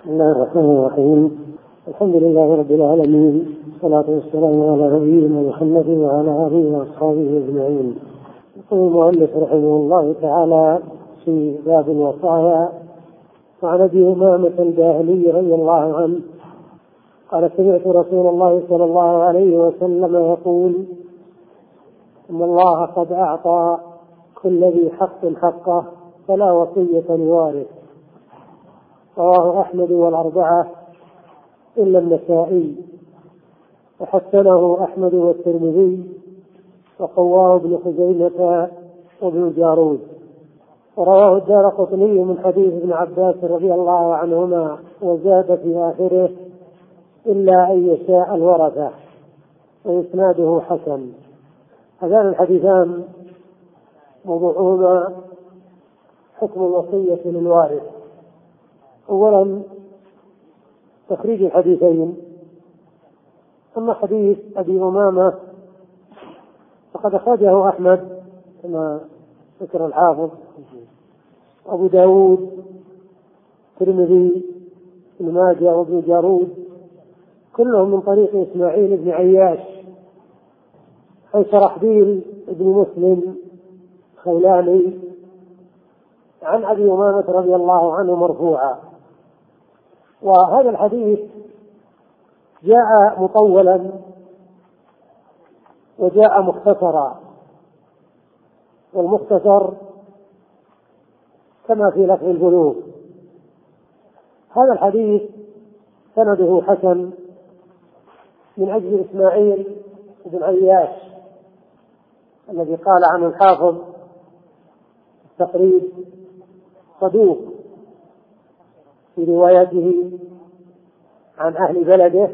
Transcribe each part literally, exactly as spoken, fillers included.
بسم الله الرحمن الرحيم. الحمد لله رب العالمين، والصلاة والسلام على نبينا محمد وعلى آله وأصحابه أجمعين. يقول المؤلف رحمه الله تعالى في باب الوصايا: وعن أبي أمامة الباهلي رضي الله عنه قال: سمعت رسول الله صلى الله عليه وسلم يقول: إن الله قد أعطى كل ذي حق حقه فلا وصية لوارث. رواه أحمد والأربعة إلا النسائي، وحسنه أحمد والترمذي، وقواه ابن خزيمة وابن جارود. ورواه الدارقطني من حديث ابن عباس رضي الله عنهما، وزاد في آخره: إلا أن يشاء الورثة، وإسناده حسن. هذان الحديثان موضوعهما حكم الوصية للوارث. أولا تخريج الحديثين. أما حديث أبي أمامة فقد أخرجه أحمد كما ذكر الحافظ، أبو داود، الترمذي، ابن ماجه، وابن جارود، كلهم من طريق إسماعيل بن عياش عن شرحبيل بن مسلم خولاني عن أبي أمامة رضي الله عنه مرفوعا. وهذا الحديث جاء مطولا وجاء مختصرا، والمختصر كما في لفظ البلوغ. هذا الحديث سنده حسن من أجل إسماعيل بن عياش الذي قال عنه الحافظ التقريب صدوق في روايته عن أهل بلده،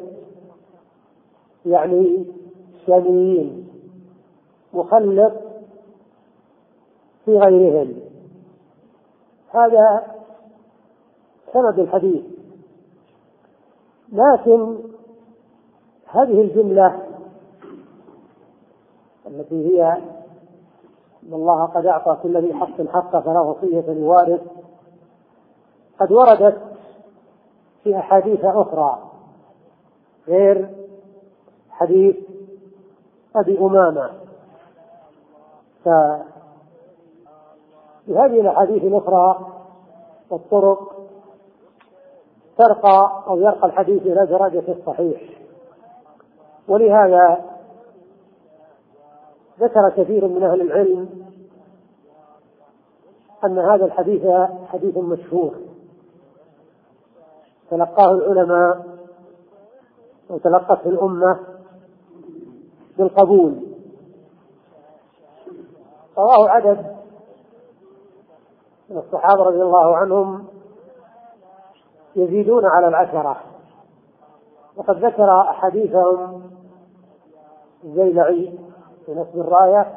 يعني الشاميين، مخلط في غيرهم. هذا سند الحديث. لكن هذه الجملة التي هي إن الله قد أعطى كل ذي حق حقه فلا وصية لوارث قد وردت في أحاديث أخرى غير حديث أبي أمامة. فهذه الأحاديث الأخرى والطرق ترقى أو يرقى الحديث إلى درجة الصحيح، ولهذا ذكر كثير من أهل العلم أن هذا الحديث حديث مشهور تلقاه العلماء وتلقته الأمة بالقبول. رواه عدد من الصحابة رضي الله عنهم يزيدون على العشرة، وقد ذكر أحاديثهم الزيلعي في نصب الراية،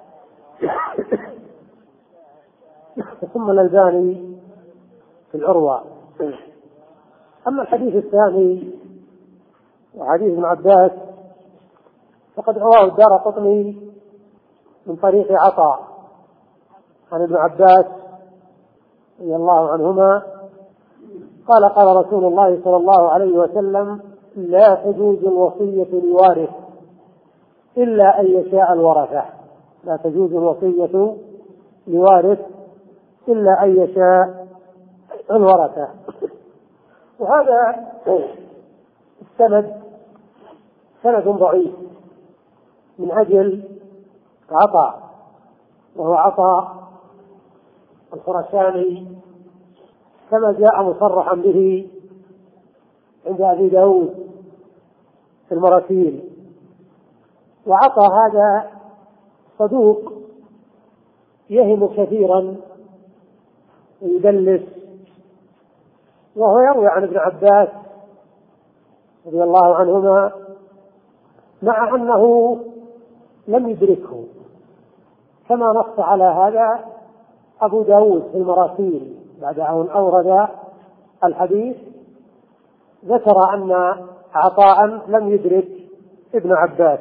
ثم الألباني في العروة. أما الحديث الثاني وحديث ابن عباس فقد رواه الدارقطني من طريق عطاء عن ابن عباس رضي الله عنهما قال: قال رسول الله صلى الله عليه وسلم: لا تجوز الوصية لوارث إلا أن يشاء الورثة. لا تجوز الوصية لوارث إلا أن يشاء الورثة. وهذا السند سند ضعيف من أجل عطاء، وهو عطاء الخراساني كما جاء مصرحا به عند أبي داود في المراسيل. وعطى هذا صدوق يهم كثيرا ويدلس، وهو يروي عن ابن عباس رضي الله عنهما مع أنه لم يدركه، كما نص على هذا أبو داود في المراسيل بعد أن أورد الحديث، ذكر أن عطاء لم يدرك ابن عباس.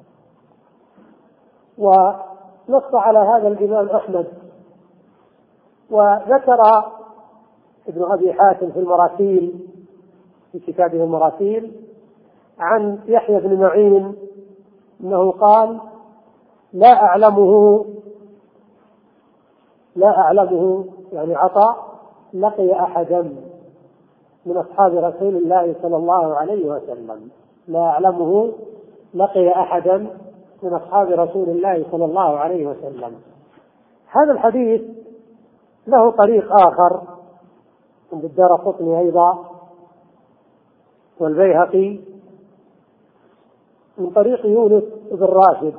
ونص على هذا الإمام أحمد، وذكر ابن أبي حاتم في المراسيل في كتابه المراسيل عن يحيى بن معين أنه قال: لا أعلمه لا أعلمه يعني عطاء لقي أحدا من أصحاب رسول الله صلى الله عليه وسلم، لا أعلمه لقي أحدا من أصحاب رسول الله صلى الله عليه وسلم. هذا الحديث له طريق آخر عند الدارقطني أيضا والبيهقي من طريق يونس بن راشد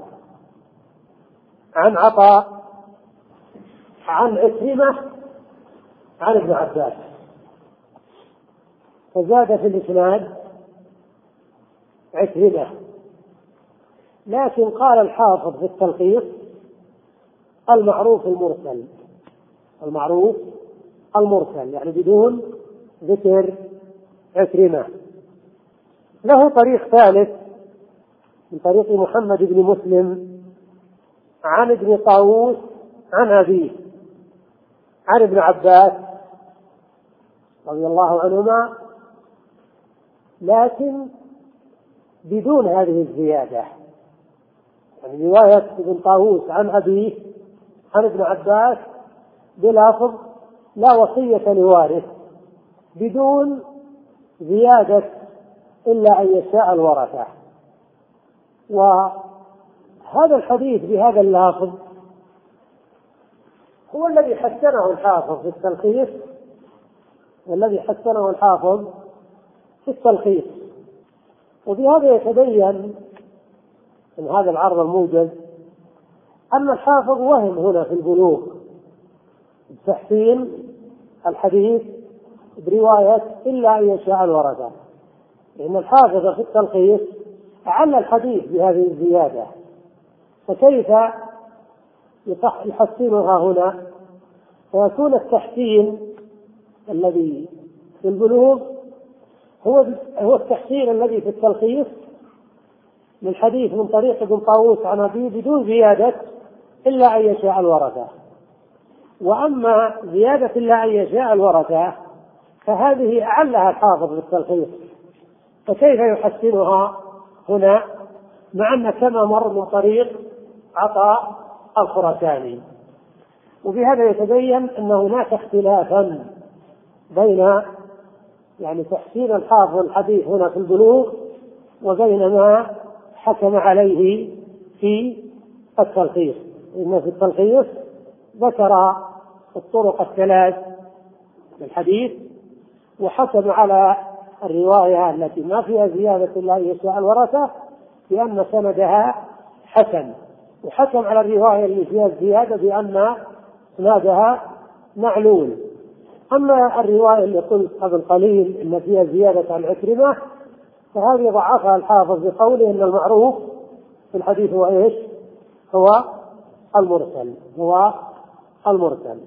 عن عطاء عن عكرمة عن ابن عباس، فزاد في الإسناد عكرمة، لكن قال الحافظ في التلخيص: المعروف المرسل، المعروف المرسل يعني بدون ذكر عكرمة. له طريق ثالث من طريق محمد بن مسلم عن ابن طاووس عن أبيه عن ابن عباس رضي الله عنهما، لكن بدون هذه الزيادة، يعني رواية ابن طاووس عن أبيه عن ابن عباس بلفظ: لا وصية لوارث، بدون زيادة إلا أن يشاء الورثة. وهذا الحديث بهذا اللفظ هو الذي حسنه الحافظ في التلخيص، والذي حسنه الحافظ في التلخيص. وبهذا يتبين من هذا العرض الموجز أن الحافظ وهم هنا في البلوغ تحسين الحديث برواية إلا أن يشاء الورثة، لأن الحافظ في التلخيص أعل الحديث بهذه الزيادة، فكيف يحسنها هنا؟ فيكون التحسين الذي في البلوغ هو هو التحسين الذي في التلخيص للحديث من طريق ابن طاووس عن أبيه بدون زيادة إلا أن يشاء الورثة. وأما زيادة إلا أن يشاء الورثة فهذه أعلها الحافظ بالتلخيص، فكيف يحسنها هنا مع أن كما مر من طريق عطاء الخراساني؟ وبهذا يتبين أن هناك اختلافا بين يعني تحسين الحافظ الحديث هنا في البلوغ وبين ما حكم عليه في التلخيص. إن في التلخيص ذكر الطرق الثلاث للحديث وحكم على الرواية التي ما فيها زيادة إلا أن يشاء الورثة بأن سندها حسن، وحكم على الرواية اللي فيها الزيادة بأن سندها معلول. أما الرواية اللي قلت قبل قليل إن فيها زيادة عن عكرمة فهذه ضعفها الحافظ بقوله إن المعروف في الحديث هو إيش؟ هو المرسل، هو المرسل.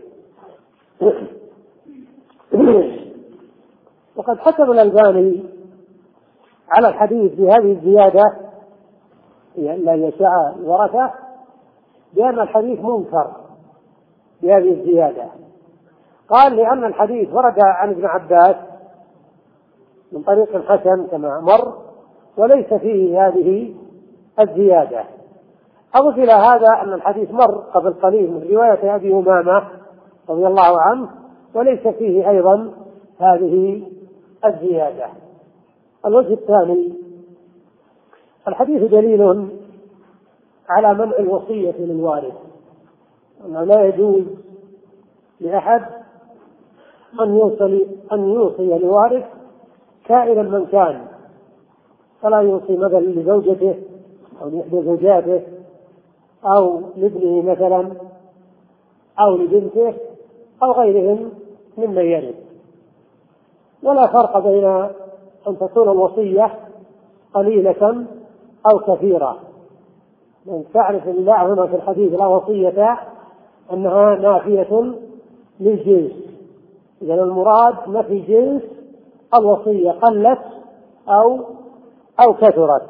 وقد حكم الألباني على الحديث بهذه الزيادة لا يشاء الورثة بأن الحديث منكر بهذه الزيادة. قال: لأن الحديث ورد عن ابن عباس من طريق حسن كما مر وليس فيه هذه الزيادة. أضف إلى هذا أن الحديث مر قبل قليل من رواية أبي أمامة رضي الله عنه وليس فيه أيضا هذه الزيادة. الوجه الثاني: الحديث دليل على منع الوصية للوارث، أنه لا يجوز لأحد أن يوصي أن يوصي لوارث كائنا من كان، فلا يوصي مثلا لزوجته أو لإحدى زوجاته أو لابنه مثلا أو لبنته أو غيرهم ممن يرث. ولا فرق بين أن تكون الوصية قليلة أو كثيرة، لأن تعرف الله هنا في الحديث لا وصية أنها نافية للجنس، إذن المراد نفي جنس الوصية قلت أو أو كثرت.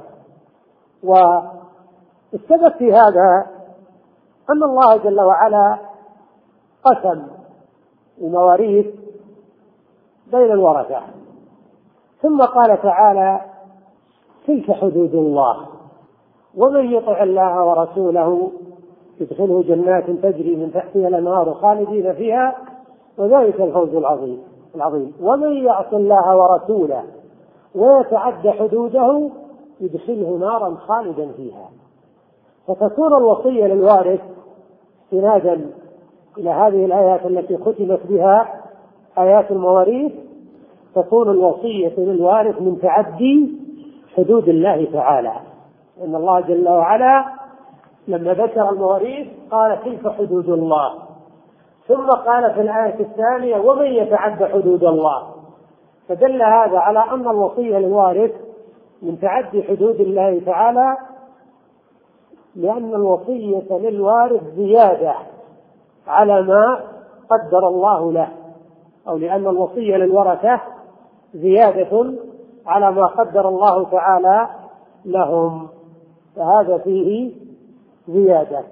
والسبب في هذا أن الله جل وعلا قسم المواريث بين الورثة، ثم قال تعالى: تلك حدود الله ومن يطع الله ورسوله يدخله جنات تجري من تحتها الأنهار خالدين فيها وذلك الفوز العظيم العظيم ومن يعص الله ورسوله ويتعد حدوده يدخله نارا خالدا فيها. فتكون الوصية للوارث استنادا إلى هذه الآيات التي ختمت بها آيات المواريث، تكون الوصية للوارث من تعدي حدود الله تعالى. إن الله جل وعلا لما ذكر المواريث قال: تلك حدود الله، ثم قال في الآية الثانية: ومن يتعد حدود الله. فدل هذا على أن الوصية للوارث من تعدي حدود الله تعالى، لأن الوصية للوارث زيادة على ما قدر الله له، أو لأن الوصية للورثة زيادة على ما قدر الله تعالى لهم، فهذا فيه زيادة.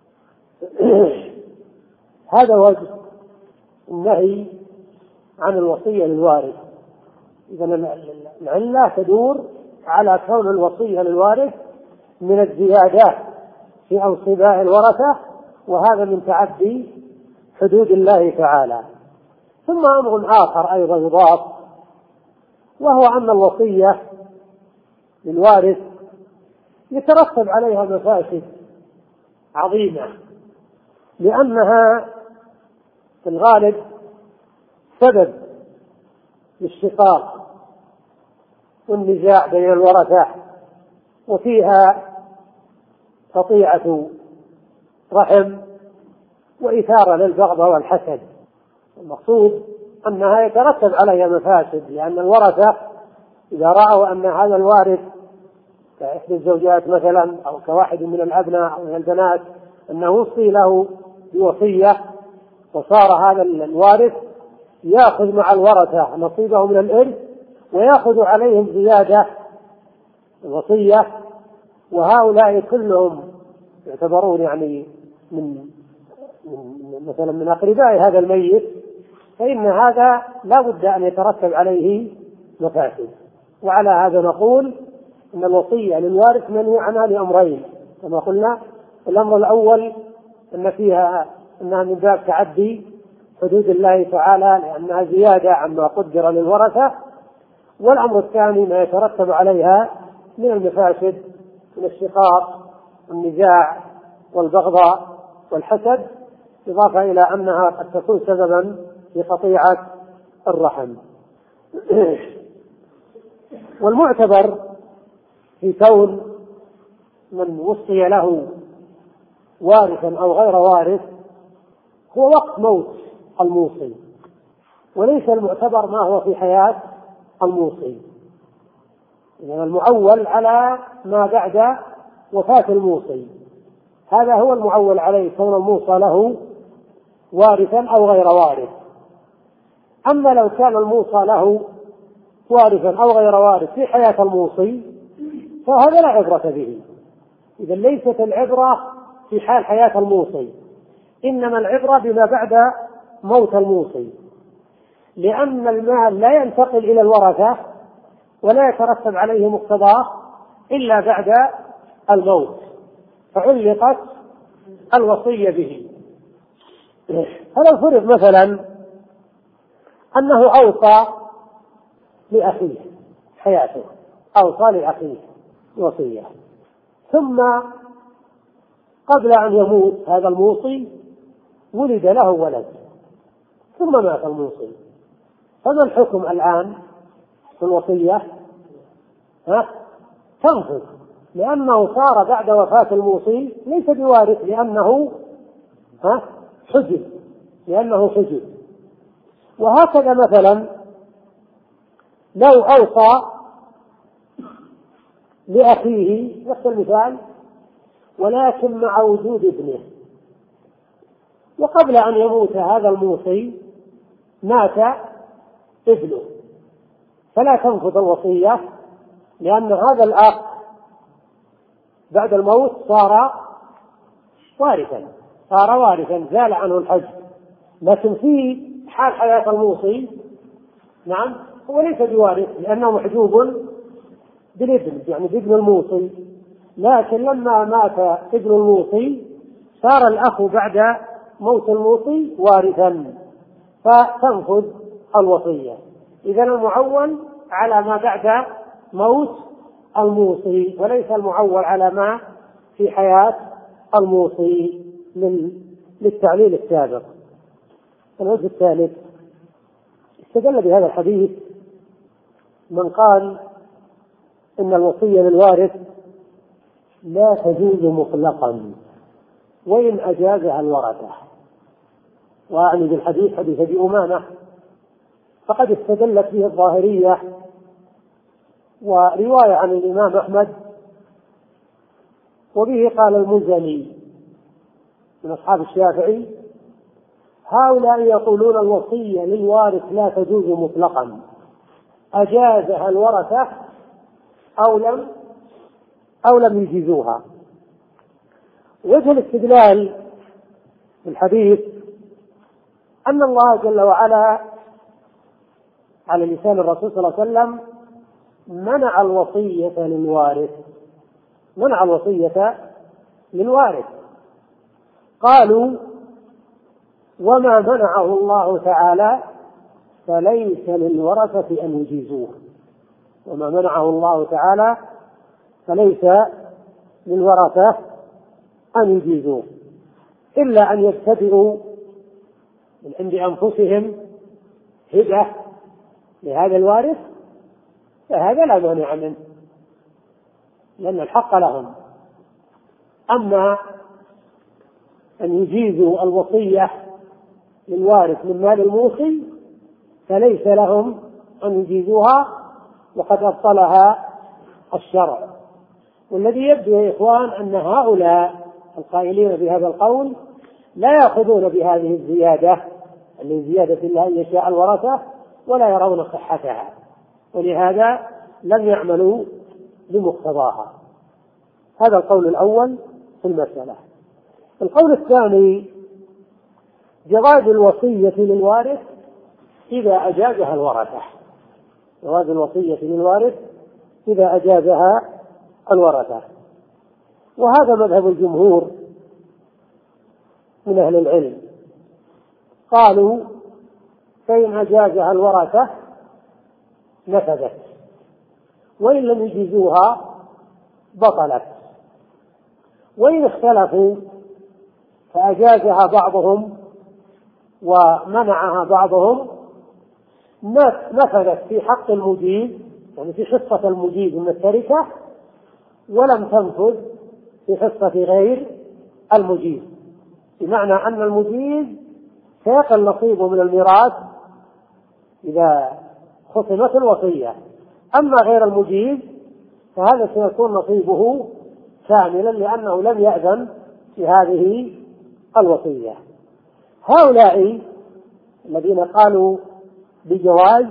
هذا وجه النهي عن الوصية للوارث. إذا العلة تدور على كون الوصية للوارث من الزيادات في أنصباء الورثة، وهذا من تعدي حدود الله تعالى. ثم أمر آخر أيضا يضاف، وهو أن الوصية للوارث يترتب عليها مفاسد عظيمة، لأنها في الغالب سبب للشقاق والنزاع بين الورثة، وفيها قطيعة رحم وإثارة للبغض والحسد. المقصود أنها يترتب عليها مفاسد، لأن الورثة إذا رأوا أن هذا الوارث كإحدى الزوجات مثلا أو كواحد من الأبناء أو من البنات أنه وصي له بوصية، وصار هذا الوارث يأخذ مع الورثة نصيبه من الإرث ويأخذ عليهم زيادة الوصية، وهؤلاء كلهم يعتبرون يعني من مثلا من أقرباء هذا الميت، فإن هذا لا بد أن يترتب عليه مفاسد. وعلى هذا نقول أن الوصية للوارث منهي عنها لأمرين كما قلنا. الأمر الأول أن فيها أنها من باب تعدي حدود الله تعالى لأنها زيادة عما قدر للورثة، والأمر الثاني ما يترتب عليها من المفاسد من الشقاق والنزاع والبغضاء والحسد، إضافة إلى أنها قد تكون سببا في قطيعة الرحم. والمعتبر في كون من وصي له وارثا أو غير وارث هو وقت موت الموصي، وليس المعتبر ما هو في حياة الموصي. يعني المعول على ما بعد وفاة الموصي، هذا هو المعول عليه كون الموصى له وارثا أو غير وارث. أما لو كان الموصى له وارثا أو غير وارث في حياة الموصي فهذا لا عبرة به. إذا ليست العبرة في حال حياة الموصي، إنما العبرة بما بعد موت الموصي، لأن المال لا ينتقل إلى الورثة ولا يترتب عليه مقتضاه إلا بعد الموت، فعلقت الوصية به. فلو فرض مثلا أنه أوصى لأخيه حياته، أوصى لأخيه وصية، ثم قبل أن يموت هذا الموصي ولد له ولد ثم مات الموصي، فما الحكم الآن في الوصية؟ ها؟ تنفذ، لأنه صار بعد وفاة الموصي ليس بوارث، لأنه ها حجب لأنه حجب. وهكذا مثلا لو أوصى لأخيه نفس المثال ولكن مع وجود ابنه، وقبل أن يموت هذا الموصي مات ابنه، فلا تنفذ الوصية، لأن هذا الأخ بعد الموت صار وارثا صار وارثا زال عنه الحجب. لكن في حال حياة الموصي نعم هو ليس بوارث لأنه محجوب بالابن، يعني بابن الموصي، لكن لما مات ابن الموصي صار الأخ بعد موت الموصي وارثا فتنفذ الوصية. إذن المعول على ما بعد موت الموصي وليس المعول على ما في حياة الموصي للتعليل السابق. الوجه الثالث استدل بهذا الحديث من قال إن الوصية للوارث لا تجوز مطلقا وإن أجازها الورثة، وأعني بالحديث حديث أبي أمامة، فقد استدلت به الظاهرية ورواية عن الإمام أحمد، وبه قال المزني من أصحاب الشافعي: هؤلاء يقولون الوصية للوارث لا تجوز مطلقا، أجازها الورثة أو لم أو لم يجيزوها. وجه الاستدلال في الحديث أن الله جل وعلا على لسان الرسول صلى الله عليه وسلم منع الوصية للوارث، منع الوصية للوارث. قالوا: وما منعه الله تعالى فليس للورثة أن يجيزوه، وما منعه الله تعالى فليس للورثة أن يجيزوه إلا أن يبتدئوا من عند أنفسهم هبة لهذا الوارث، فهذا لا مانع منه لأن الحق لهم. أما أن يجيزوا الوصية للوارث من مال الموصي فليس لهم أن يجيزوها، وقد أبطلها الشرع. والذي يبدو يا إخوان أن هؤلاء القائلين بهذا القول لا يأخذون بهذه الزيادة اللي زيادة الله أن يشاء الورثة ولا يرون صحتها، ولهذا لم يعملوا بمقتضاها. هذا القول الأول في المسألة. القول الثاني: جواز الوصية للوارث إذا أجازها الورثة، جواز الوصية للوارث إذا أجازها الورثة، وهذا مذهب الجمهور من أهل العلم. قالوا: فإن أجازها الورثة نفذت، وإن لم يجيزوها بطلت. وإن اختلفوا فأجازها بعضهم ومنعها بعضهم نفذت في حق المجيز، يعني في حصة المجيز من التركة، ولم تنفذ في حصة غير المجيز، بمعنى أن المجيز سيقل نصيبه من الميراث إذا ختمت الوصية، أما غير المجيز فهذا سيكون نصيبه كاملا لأنه لم يأذن في هذه الوصية. هؤلاء الذين قالوا بجواز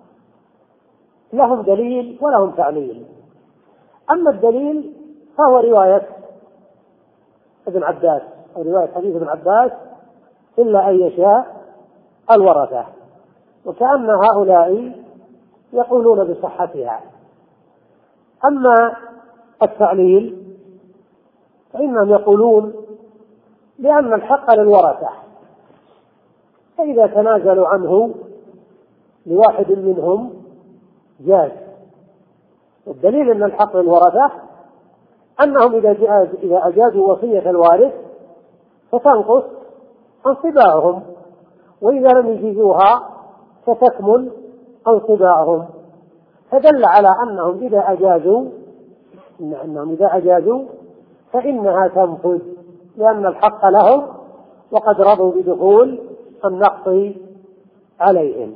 لهم دليل ولهم تعليل. أما الدليل فهو رواية ابن عباس أو رواية حديث ابن عباس: إلا أن يشاء الورثة، وكأن هؤلاء يقولون بصحتها. أما التعليل فإنهم يقولون لأن الحق للورثة، فإذا تنازلوا عنه لواحد منهم جاز. والدليل أن الحق للورثة أنهم إذا إذا أجازوا وصية الوارث فتنقص انصباعهم، وإذا لم يجيزوها فتكمل انصباعهم، فدل على أنهم إذا أجازوا إن أنهم إذا أجازوا فإنها تنفذ لأن الحق لهم وقد رضوا بدخول النقص عليهم.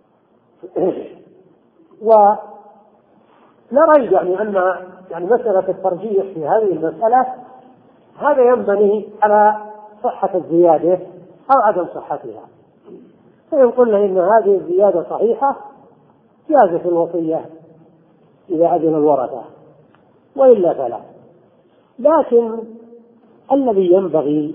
ولا ريب يعني أن يعني مسألة الترجيح في هذه المسألة هذا ينبني على صحة الزيادة أو عدم صحتها. فإن قلنا إن هذه الزيادة صحيحة جازت الوصية إذا أذن الورثة، وإلا فلا. لكن الذي ينبغي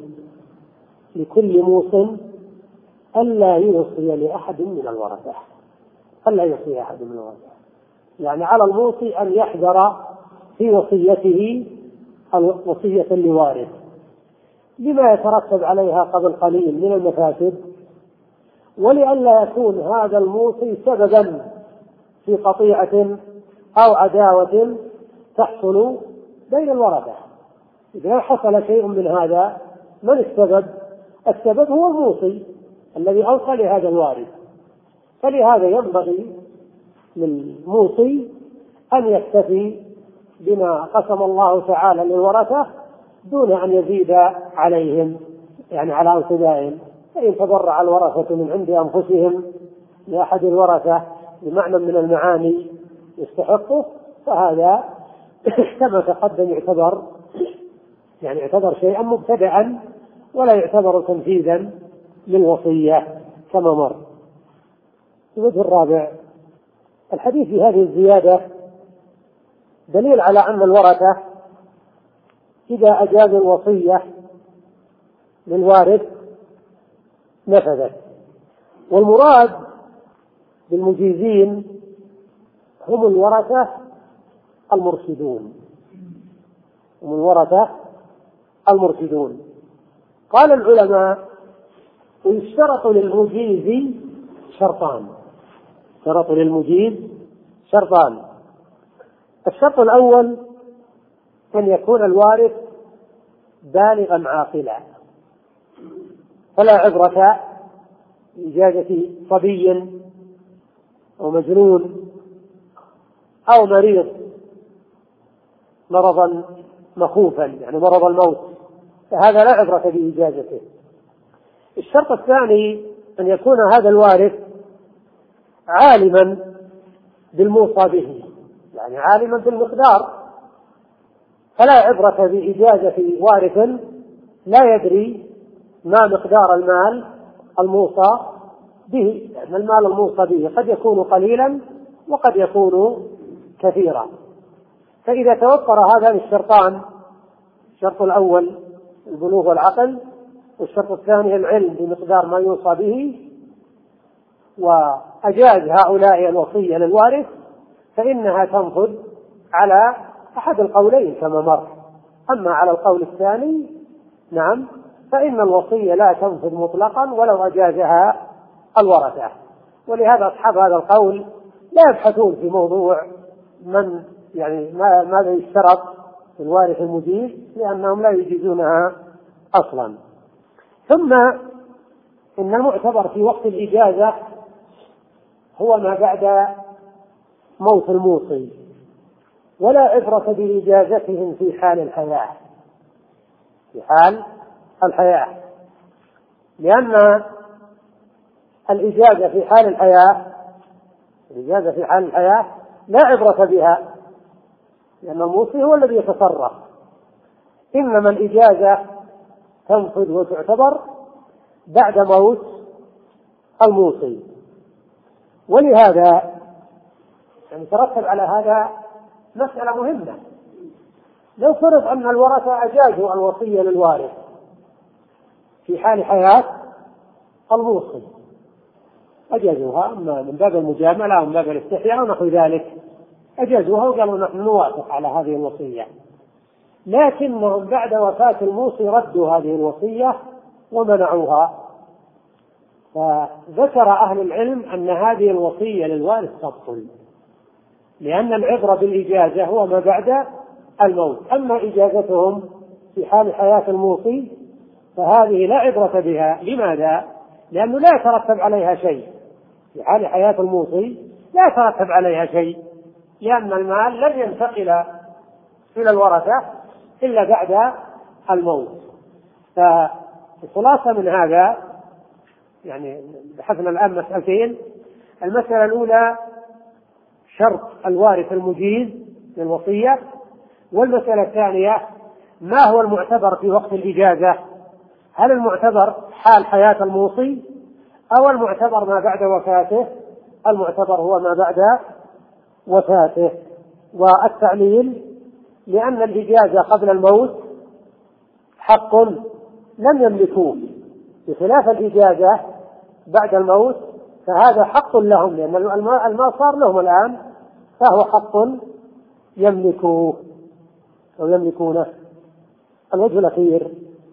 لكل موصٍ ألا يوصي لأحد من الورثة، فلا يوصي أحد من الورثة. يعني على الموصي أن يحذر في وصيته وصية لوارث لما يترتب عليها قبل قليل من المفاسد، ولئلا يكون هذا الموصي سببا في قطيعة أو عداوة تحصل بين الورثة. إذا حصل شيء من هذا من السبب؟ السبب هو الموصي الذي أوصى لهذا الوارث. فلهذا ينبغي للموصي أن يكتفي بما قسم الله تعالى للورثة دون أن يزيد عليهم، يعني على أنصبائهم. فإن تبرع الورثة من عند أنفسهم لأحد الورثة بمعنى من المعاني يستحقه، فهذا كما تقدم يعتبر يعني يعتبر شيئا مبتدعا ولا يعتبر تنفيذا للوصية كما مر. الوجه الرابع: الحديث في هذه الزيادة دليل على أن الورثة إذا أجازوا الوصية للوارث نفذت. والمراد بالمجيزين هم الورثة المرشدون هم الورثة المرشدون. قال العلماء: ويشترط للمجيز شرطان شرط للمجيز شرطان الشرط الأول أن يكون الوارث بالغا عاقلا، فلا عبرة بإجازة صبي أو مجنون أو مريض مرضا مخوفا يعني مرض الموت، فهذا لا عبرة بإجازته. الشرط الثاني أن يكون هذا الوارث عالما بالموصى به، يعني عالما بالمقدار، فلا عبرة بإجازة وارث لا يدري ما مقدار المال الموصى به، لأن المال الموصى به قد يكون قليلا وقد يكون كثيرا. فإذا توفر هذان الشرطان، الشرط الأول البلوغ والعقل، والشرط الثاني العلم بمقدار ما يوصى به، وأجاز هؤلاء الوصية للوارث، فإنها تنفذ على أحد القولين كما مر. أما على القول الثاني نعم فإن الوصية لا تنفذ مطلقا ولو أجازها الورثة. ولهذا أصحاب هذا القول لا يبحثون في موضوع من يعني ماذا يشترط في الوارث المجيز، لأنهم لا يجيزونها أصلا. ثم إن المعتبر في وقت الإجازة هو ما بعد موت الموصي، ولا عبرة بإجازتهم في حال الحياة في حال الحياة لأن الإجازة في حال الحياة الإجازة في حال الحياة لا عبرة بها، لأن الموصي هو الذي يتصرف، إنما الإجازة تنفذ وتعتبر بعد موت الموصي. ولهذا يعني ترتب على هذا مسألة مهمة. لو فرض أن الورثة أجازوا الوصية للوارث في حال حياة الموصي، أجازوها أما من باب المجاملة أو من باب الاستحياء ونحو ذلك، أجازوها وقالوا نحن نوافق على هذه الوصية، لكنهم بعد وفاة الموصي ردوا هذه الوصية ومنعوها. فذكر أهل العلم أن هذه الوصية للوارث تبطل، لأن العبرة بالإجازة هو ما بعد الموت. أما إجازتهم في حال حياة الموصي فهذه لا عبرة بها. لماذا؟ لأنه لا يترتب عليها شيء في حال حياة الموصي، لا يترتب عليها شيء، لأن المال لن ينتقل إلى الورثة إلا بعد الموت. فالخلاصة من هذا يعني بحثنا الآن مسألتين: المسألة الأولى شرط الوارث المجيز للوصية، والمسألة الثانية ما هو المعتبر في وقت الإجازة، هل المعتبر حال حياة الموصي أو المعتبر ما بعد وفاته؟ المعتبر هو ما بعد وفاته. والتعليل لأن الإجازة قبل الموت حق لم يملكوه، بخلاف الإجازة بعد الموت فهذا حق لهم، لأن المال صار لهم الآن، فهو حق يملكوه أو يملكونه. الوجه الأخير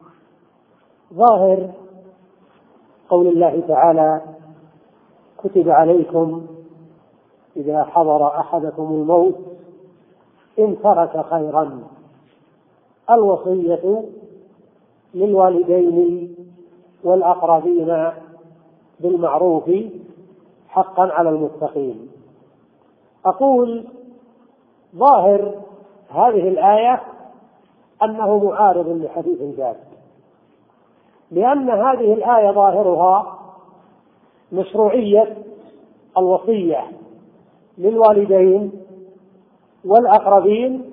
ظاهر قول الله تعالى: كتب عليكم إذا حضر أحدكم الموت إن ترك خيرا الوصية للوالدين والأقربين بالمعروف حقا على المتقين. أقول ظاهر هذه الآية أنه معارض لحديث الباب، لأن هذه الآية ظاهرها مشروعية الوصية للوالدين والأقربين،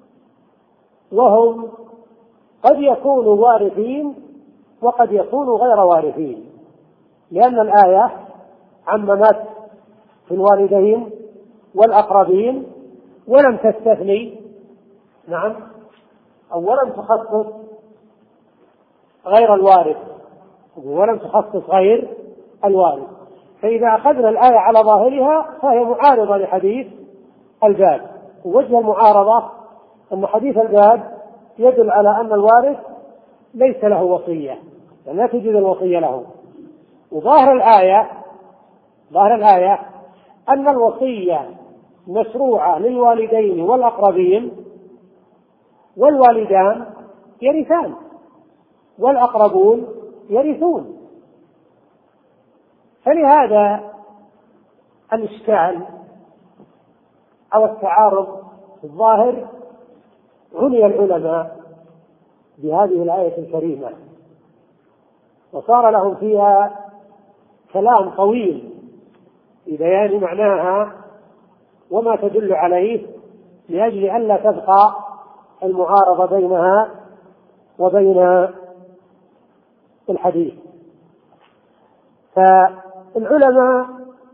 وهم قد يكونوا وارثين وقد يكونوا غير وارثين، لأن الآية عممت في الوالدين والأقربين ولم تستثني نعم أو ولم تخصص غير الوارث ولم تخصص غير الوارث. فإذا أخذنا الآية على ظاهرها فهي معارضة لحديث الباب. ووجه المعارضة أن حديث الباب يدل على أن الوارث ليس له وصية، يعني لا توجد الوصية له. وظاهر الآية ظاهر الآية أن الوصية مشروعة للوالدين والأقربين، والوالدان يرثان والأقربون يرثون. فلهذا الإشكال أو التعارض في الظاهر عني العلماء بهذه الآية الكريمة، وصار لهم فيها كلام طويل في بيان معناها وما تدل عليه، لأجل أن لا تبقى المعارضة بينها وبين الحديث. فالعلماء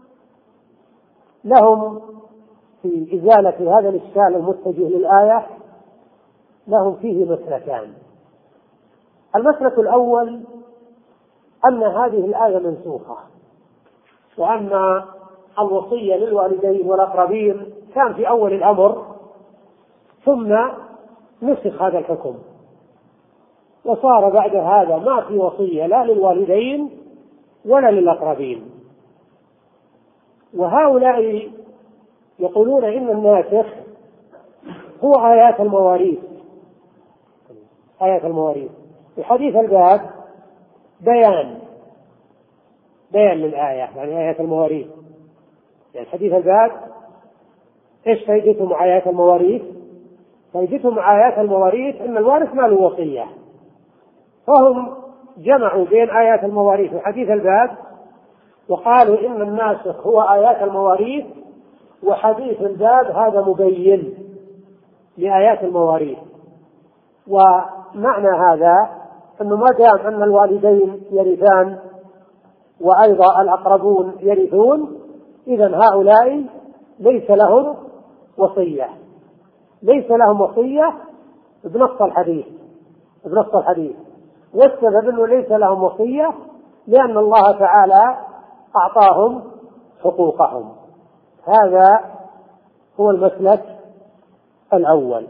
لهم في إزالة هذا الإشكال المتجه للآية لهم فيه مسلكان. المسلك الأول أن هذه الآية منسوخة، وأن الوصية للوالدين والأقربين كان في أول الأمر ثم نسخ هذا الحكم، وصار بعد هذا ما في وصية لا للوالدين ولا للأقربين. وهؤلاء يقولون إن الناسخ هو آيات المواريث آيات المواريث وحديث الباب بيان بيان للآية، يعني آيات المواريث. يعني حديث الباب إيش فائدته مع آيات المواريث؟ فائدته مع آيات المواريث أن الوارث ما له وصية، فهم جمعوا بين آيات المواريث وحديث الباب وقالوا إن الناسخ هو آيات المواريث، وحديث الباب هذا مبين لآيات المواريث. ومعنى هذا أنه ما دام أن الوالدين يرثان وأيضا الأقربون يرثون، إذن هؤلاء ليس لهم وصية ليس لهم وصية بنص الحديث بنص الحديث والسبب أنه ليس لهم وصية لأن الله تعالى أعطاهم حقوقهم. هذا هو المسلك الأول.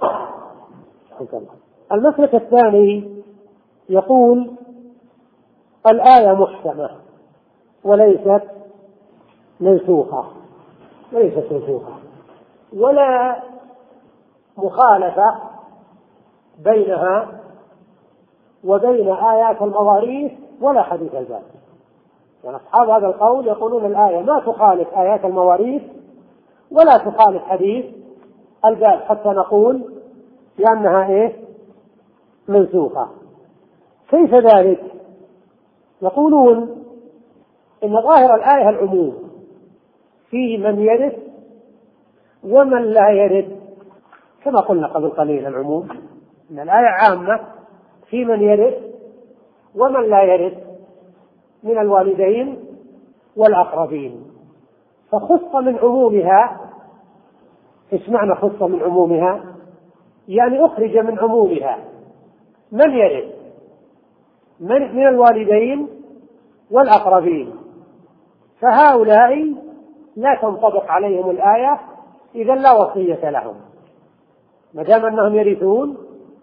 المسلك الثاني يقول الآية محكمة وليست منسوخة ليست منسوخة ولا مخالفة بينها وبين آيات المواريث ولا حديث الباب. يعني أصحاب هذا القول يقولون الآية ما تخالف آيات المواريث ولا تخالف حديث الباب، حتى نقول لأنها إيه منسوخة. كيف ذلك؟ يقولون إن ظاهر الآية العموم في من يرث ومن لا يرث، كما قلنا قبل قليل العموم إن الآية عامة في من يرث ومن لا يرث من الوالدين والأقربين، فخص من عمومها. إيش معنى خص من عمومها؟ يعني أخرج من عمومها من يرث من, من الوالدين والأقربين، فهؤلاء لا تنطبق عليهم الآية، إذا لا وصية لهم، ما دام أنهم يرثون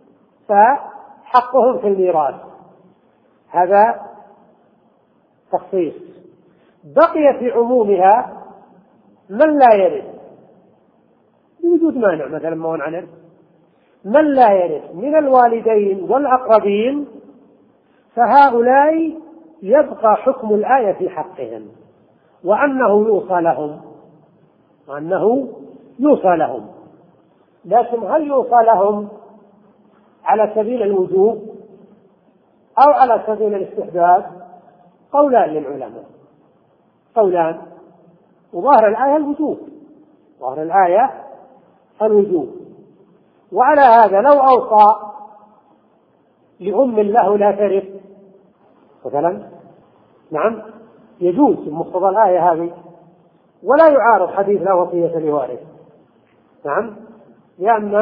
فحقهم في الميراث. هذا تخصيص. بقي في عمومها من لا يرث بوجود مانع، مثلا ما عن الإرث، من لا يرث من الوالدين والأقربين، فهؤلاء يبقى حكم الآية في حقهم، وأنه يوصى لهم وأنه يوصى لهم. لكن هل يوصى لهم على سبيل الوجوب أو على سبيل الاستحباب؟ قولان للعلماء، قولان، وظاهر الآية الوجوب، ظاهر الآية الوجوب. وعلى هذا لو أوصى لأم له لا ترث مثلا، نعم يجوز بمقتضى الآية هذه، ولا يعارض حديث لا وصية لوارث، نعم، لأن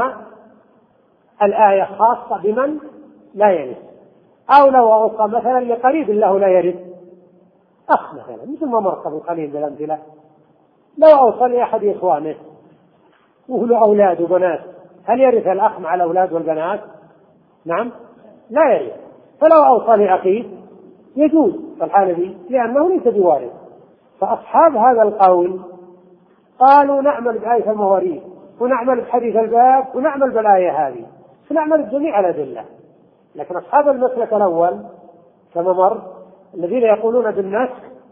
الآية خاصة بمن لا يرث. أو لو أوصى مثلا لقريب له لا يرث، أخ مثلا، مثل ما مر قبل قليل بالأمثلة، لو أوصى لأحد إخوانه وهو له أولاد وبنات، هل يرث الأخ مع الأولاد والبنات؟ نعم لا يرث. فلو أوصى لأخيه يجوز في الحالة دي، لأنه ليس بوارث. فأصحاب هذا القول قالوا نعمل بآية المواريث ونعمل بحديث الباب ونعمل بالآية هذه، فنعمل بجميع الأدلة. لكن أصحاب المسلك الأول كما مر الذين يقولون بالنسخ،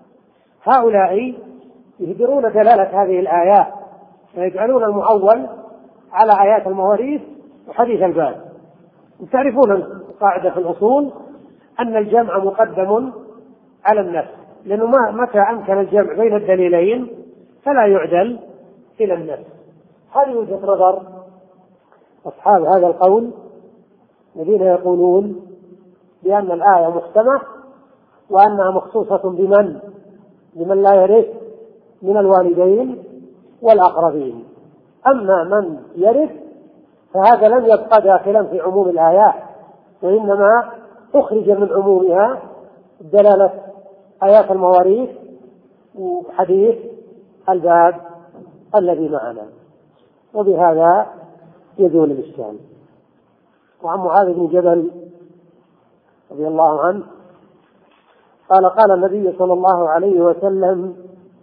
هؤلاء يهدرون دلالة هذه الآيات ويجعلون المؤول على آيات المواريث وحديث الباب. وتعرفون القاعدة في الأصول أن الجمع مقدم على النسخ، لأنه متى أمكن الجمع بين الدليلين فلا يعدل إلى النسخ. هذه وجهة نظر أصحاب هذا القول الذين يقولون بأن الآية محكمة وأنها مخصوصة بمن بمن لا يرث من الوالدين والأقربين. أما من يرث فهذا لم يبقى داخلا في عموم الآيات، وإنما أخرج من عمومها دلالة آيات المواريث وحديث الباب الذي معنا، وبهذا يزول الإشكال. وعن معاذ بن جبل رضي الله عنه قال قال النبي صلى الله عليه وسلم: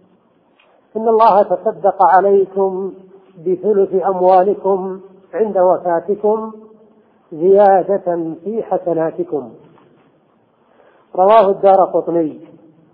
إن الله تصدق عليكم بثلث أموالكم عند وفاتكم زيادة في حسناتكم. رواه الدارقطني،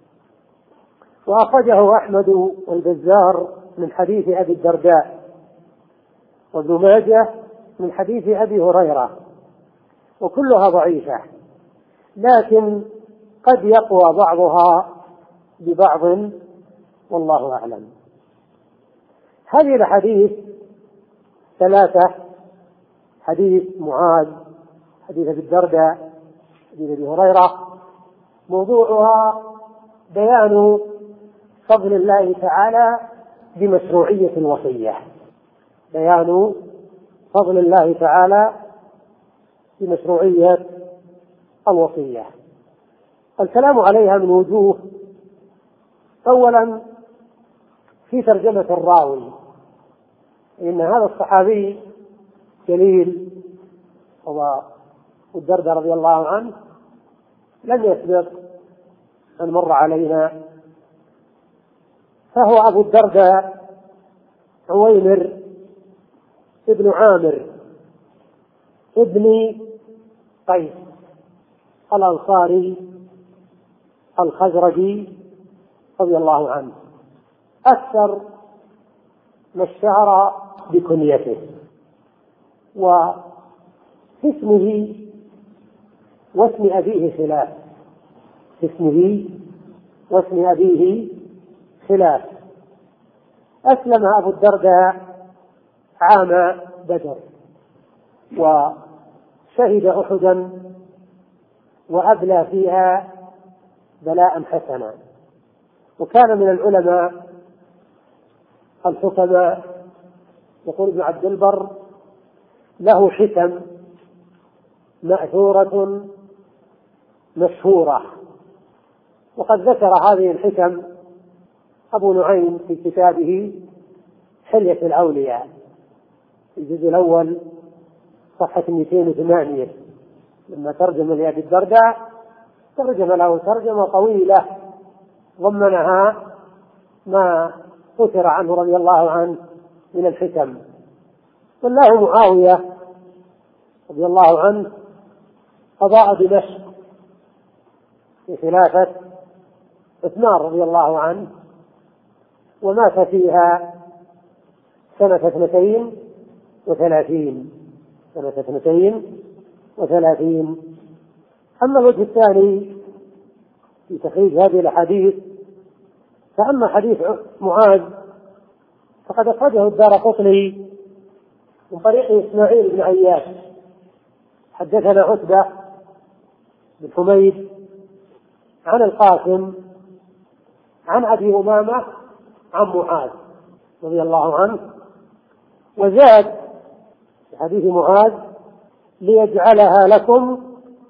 وأخرجه أحمد والبزار من حديث أبي الدرداء، وابن ماجه من حديث أبي هريرة، وكلها ضعيفة، لكن قد يقوى بعضها ببعض والله أعلم. هذه الحديث ثلاثة: حديث معاذ، حديث أبي الدرداء، حديث أبي هريرة، موضوعها بيان فضل الله تعالى بمشروعية الوصية، بيان فضل الله تعالى بمشروعية الوصية. الكلام عليها من وجوه: أولا في ترجمة الراوي، إن هذا الصحابي جليل هو الدرداء رضي الله عنه لم يسبق أن مر علينا، فهو أبو الدرداء عويمر ابن عامر ابن قيس الأنصاري الخزرجي رضي الله عنه، أكثر ما اشتهر بكنيته. وفي اسمه واسم أبيه خلاف، في اسمه واسم أبيه خلاف. أسلم أبو الدرداء عام بدر، وشهد أحدا وأبلى فيها بلاء حسنا، وكان من العلماء الحكماء. يقول ابن عبد البر: له حكم مأثورة مشهورة. وقد ذكر هذه الحكم أبو نعيم في كتابه حلية الأولياء الجزء الأول صفحة مئتين وثمانية لما ترجم لأبي الدرداء ترجم له ترجمة طويلة ضمنها ما ذكر عنه رضي الله عنه من الحكم. والله معاوية رضي الله عنه قضاء دمشق في خلافة عثمان رضي الله عنه ومات فيها سنة اثنتين وثلاثين سنة اثنتين وثلاثين. أما الوجه الثاني في تخريج هذه الأحاديث فأما حديث معاذ فقد أخرجه الدارقطني من طريق إسماعيل بن عياش حدثنا عتبة بن حميد عن القاسم عن أبي أمامة عن معاذ رضي الله عنه، وزاد في حديث معاذ ليجعلها لكم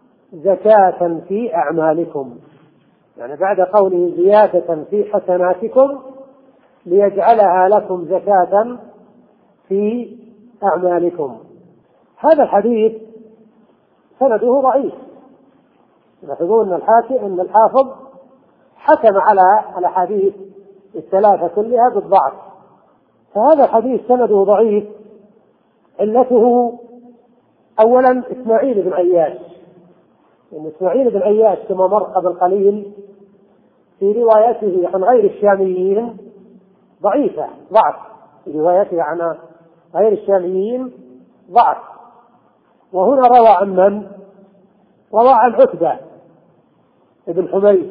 زكاة في أعمالكم، يعني بعد قوله زيادة في حسناتكم ليجعلها لكم زكاة في أعمالكم. هذا الحديث سنده ضعيف، يلاحظون أن الحاكم أن الحافظ حكم على الأحاديث الثلاثة كلها بالضعف، فهذا الحديث سنده ضعيف. علته أولا إسماعيل بن عياش، إن إسماعيل بن عياش كما مر قبل قليل في روايته عن غير الشاميين ضعيفة ضعف، في روايته عن غير الشاميين ضعف. وهنا روى عن من؟ روى عن عتبة بن حميد.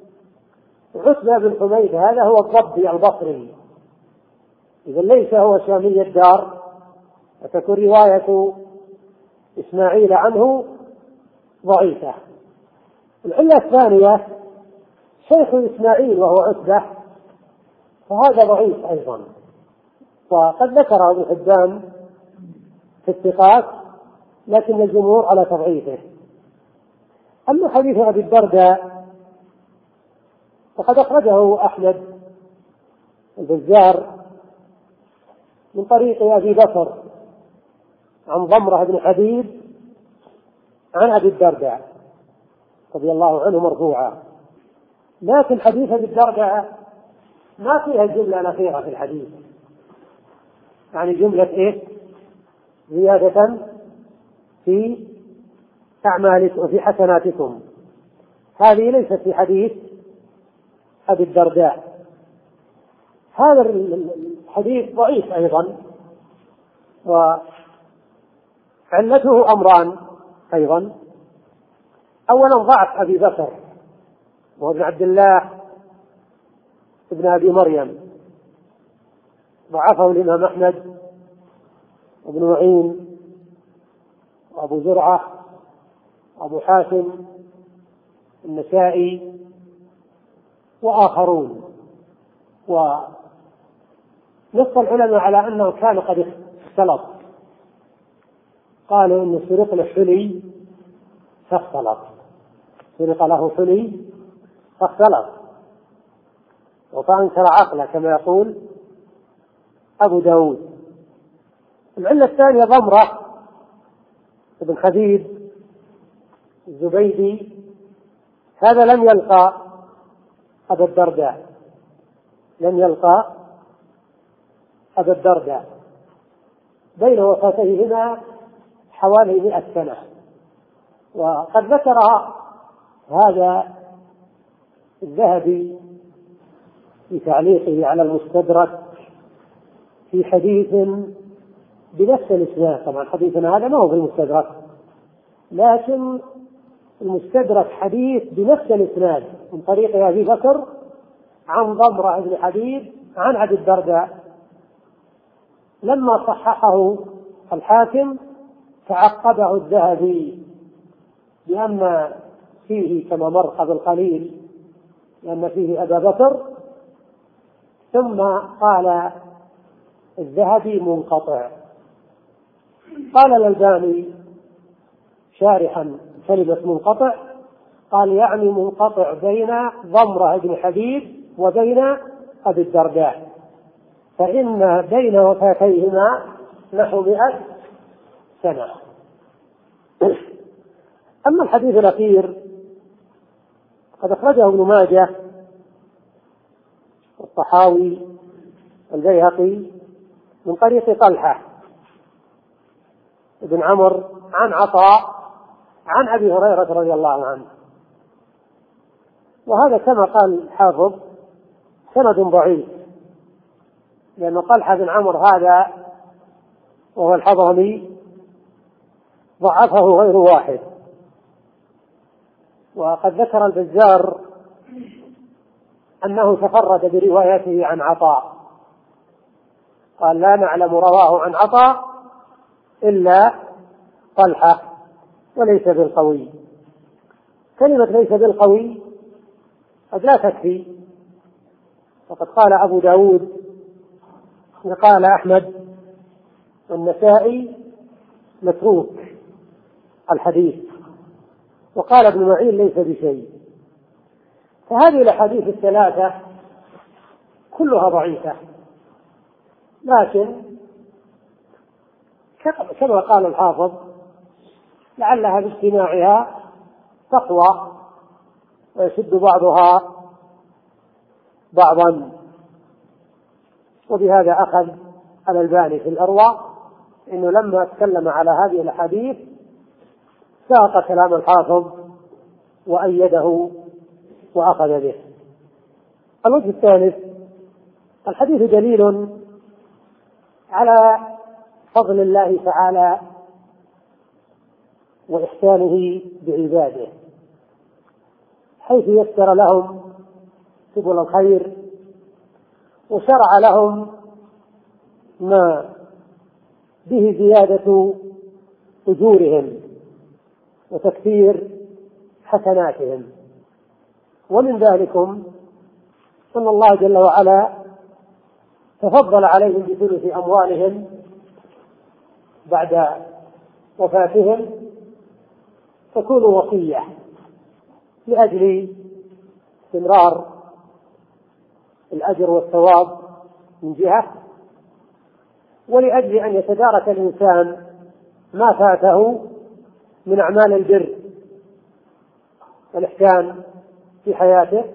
عتبة بن حميد هذا هو الضبي البصري، إذا ليس هو شامي الدار، فتكون رواية إسماعيل عنه ضعيفة. العلة الثانية شيخ إسماعيل وهو عتبة، فهذا ضعيف أيضا، وقد ذكره ابن حبان في الثقات، لكن الجمهور على تضعيفه. أما حديث أبي الدرداء فقد أخرجه أحمد البزار من طريق أبي بكر عن ضمرة بن حبيب عن أبي الدرداء رضي الله عنه مرفوعا، لكن حديث أبي الدرداء ما فيها الجملة الأخيرة في الحديث، يعني جملة إيه؟ زيادة في أعمالكم وفي حسناتكم، هذه ليست في حديث أبي الدرداء. هذا الحديث ضعيف أيضا، وعلته أمران أيضا. أولا ضعف أبي بكر وهو ابن عبد الله ابن أبي مريم، ضعفه الإمام أحمد وابن معين وأبو زرعة وأبو حاتم النسائي وآخرون. ونص العلماء على أنه كان قد اختلط، قالوا إنه سرق له حلي فاختلط، سرق له حلي فاختلط وفأنكر عقله كما يقول أبو داود. العلة الثانية ضمرة ابن حبيب الزبيدي، هذا لم يلقى أبا الدرداء، لم يلقى أبا الدرداء، بين وفاتيهما حوالي مئة سنة. وقد ذكر هذا الذهبي في تعليقه على المستدرك في حديث بنفس الإسناد، طبعا حديثنا هذا ما هو في المستدرك، لكن المستدرك حديث بنفس الإسناد من طريق أبي بكر عن ضمرة بن حبيب عن أبي الدرداء. لما صححه الحاكم تعقبه الذهبي بأن فيه كما مر قبل قليل لأن فيه أبا بكر، ثم قال الذهبي منقطع. قال الألباني شارحا كلمة منقطع قال يعني منقطع بين ضمرة بن حبيب وبين أبي الدرداء، فإن بين وفاتيهما نحو مئة سنة. أما الحديث الأخير قد أخرجه ابن ماجه والطحاوي والبيهقي من طريق طلحة بن عمرو عن عطاء عن أبي هريرة رضي الله عنه، وهذا كما قال الحافظ سند ضعيف، لأن طلحة بن عمرو هذا وهو الحضرمي ضعفه غير واحد. وقد ذكر البزار أنه تفرد بروايته عن عطاء، قال لا نعلم رواه عن عطاء إلا طلحة وليس بالقوي. كلمة ليس بالقوي قد لا تكفي، وقد قال أبو داود وقال أحمد والنسائي متروك الحديث، وقال ابن معين ليس بشيء. فهذه الأحاديث الثلاثة كلها ضعيفة، لكن كما قال الحافظ لعلها باجتماعها تقوى ويشد بعضها بعضا. وبهذا أخذ الألباني في الأروع إنه لما تكلم على هذه الأحاديث ساق كلام الحافظ وأيده وأخذ به. الوجه الثالث: الحديث دليل على فضل الله تعالى وإحسانه بعباده، حيث يسر لهم سبل الخير وشرع لهم ما به زيادة أجورهم وتكثير حسناتهم. ومن ذلكم أن الله جل وعلا تفضل عليهم بثلث أموالهم بعد وفاتهم تكون وصية لأجل استمرار الأجر والثواب من جهة، ولأجل أن يتدارك الإنسان ما فاته من أعمال البر والإحسان في حياته،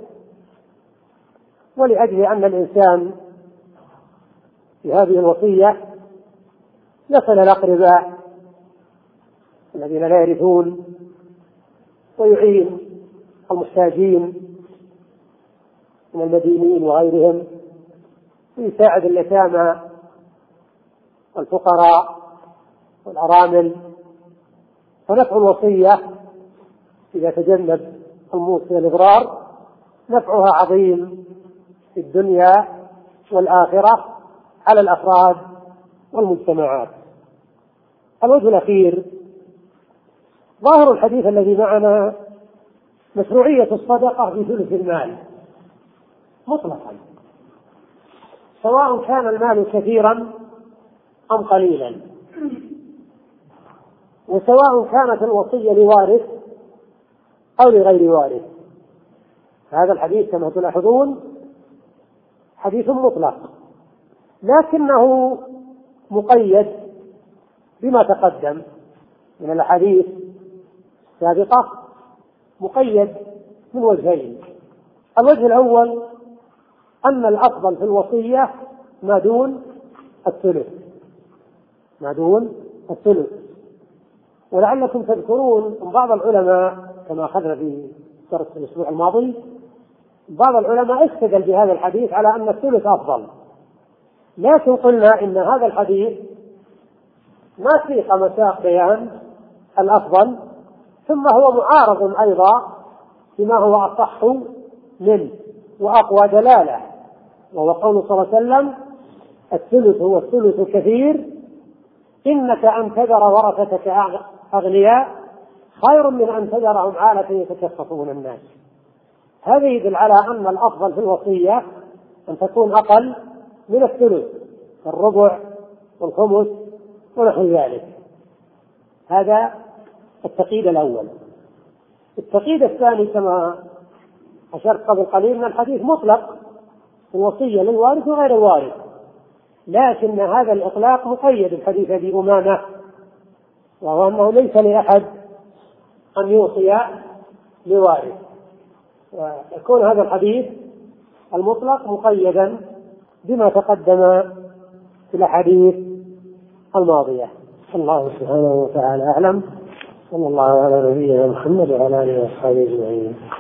ولأجل أن الإنسان في هذه الوصية يصل الأقرباء الذين لا يرثون، ويعين المحتاجين من المدينين وغيرهم، ويساعد اليتامى والفقراء والأرامل. فنفع الوصية إذا تجنب الموصي الإضرار نفعها عظيم في الدنيا والآخرة على الأفراد والمجتمعات. الوجه الأخير: ظاهر الحديث الذي معنا مشروعية الصدقة بثلث المال مطلقا، سواء كان المال كثيرا أم قليلا، وسواء كانت الوصية لوارث أو لغير وارث. هذا الحديث كما تلاحظون حديث مطلق، لكنه مقيد بما تقدم من الأحاديث السابقة، مقيد من وجهين. الوجه الأول أن الأفضل في الوصية ما دون الثلث، ما دون الثلث. ولعلكم تذكرون أن بعض العلماء كما أخذنا في درس الأسبوع الماضي، بعض العلماء استدل بهذا الحديث على أن الثلث أفضل، لكن قلنا إن هذا الحديث ما سيق مساق بيان الأفضل، ثم هو معارض أيضا بما هو أصح منه وأقوى دلالة، وهو قول صلى الله عليه وسلم: الثلث هو الثلث كثير، إنك أن تذر ورثتك أغنياء خير من أن تذرهم عالة يتكففون الناس. هذا يدل على أن الأفضل في الوصية أن تكون أقل من الثلث، الربع والخمس ونحو ذلك. هذا التقييد الأول. التقييد الثاني كما أشرت قبل قليل أن الحديث مطلق، الوصية للوارث وغير الوارث، لكن هذا الإطلاق مقيد بحديث أبي أمامة، وهو أنه ليس لأحد أن يوصي لوارث، ويكون هذا الحديث المطلق مقيدا بما تقدم في الأحاديث الماضية. الله سبحانه وتعالى أعلم، صلى الله على نبينا محمد وعلى آله وصحبه أجمعين.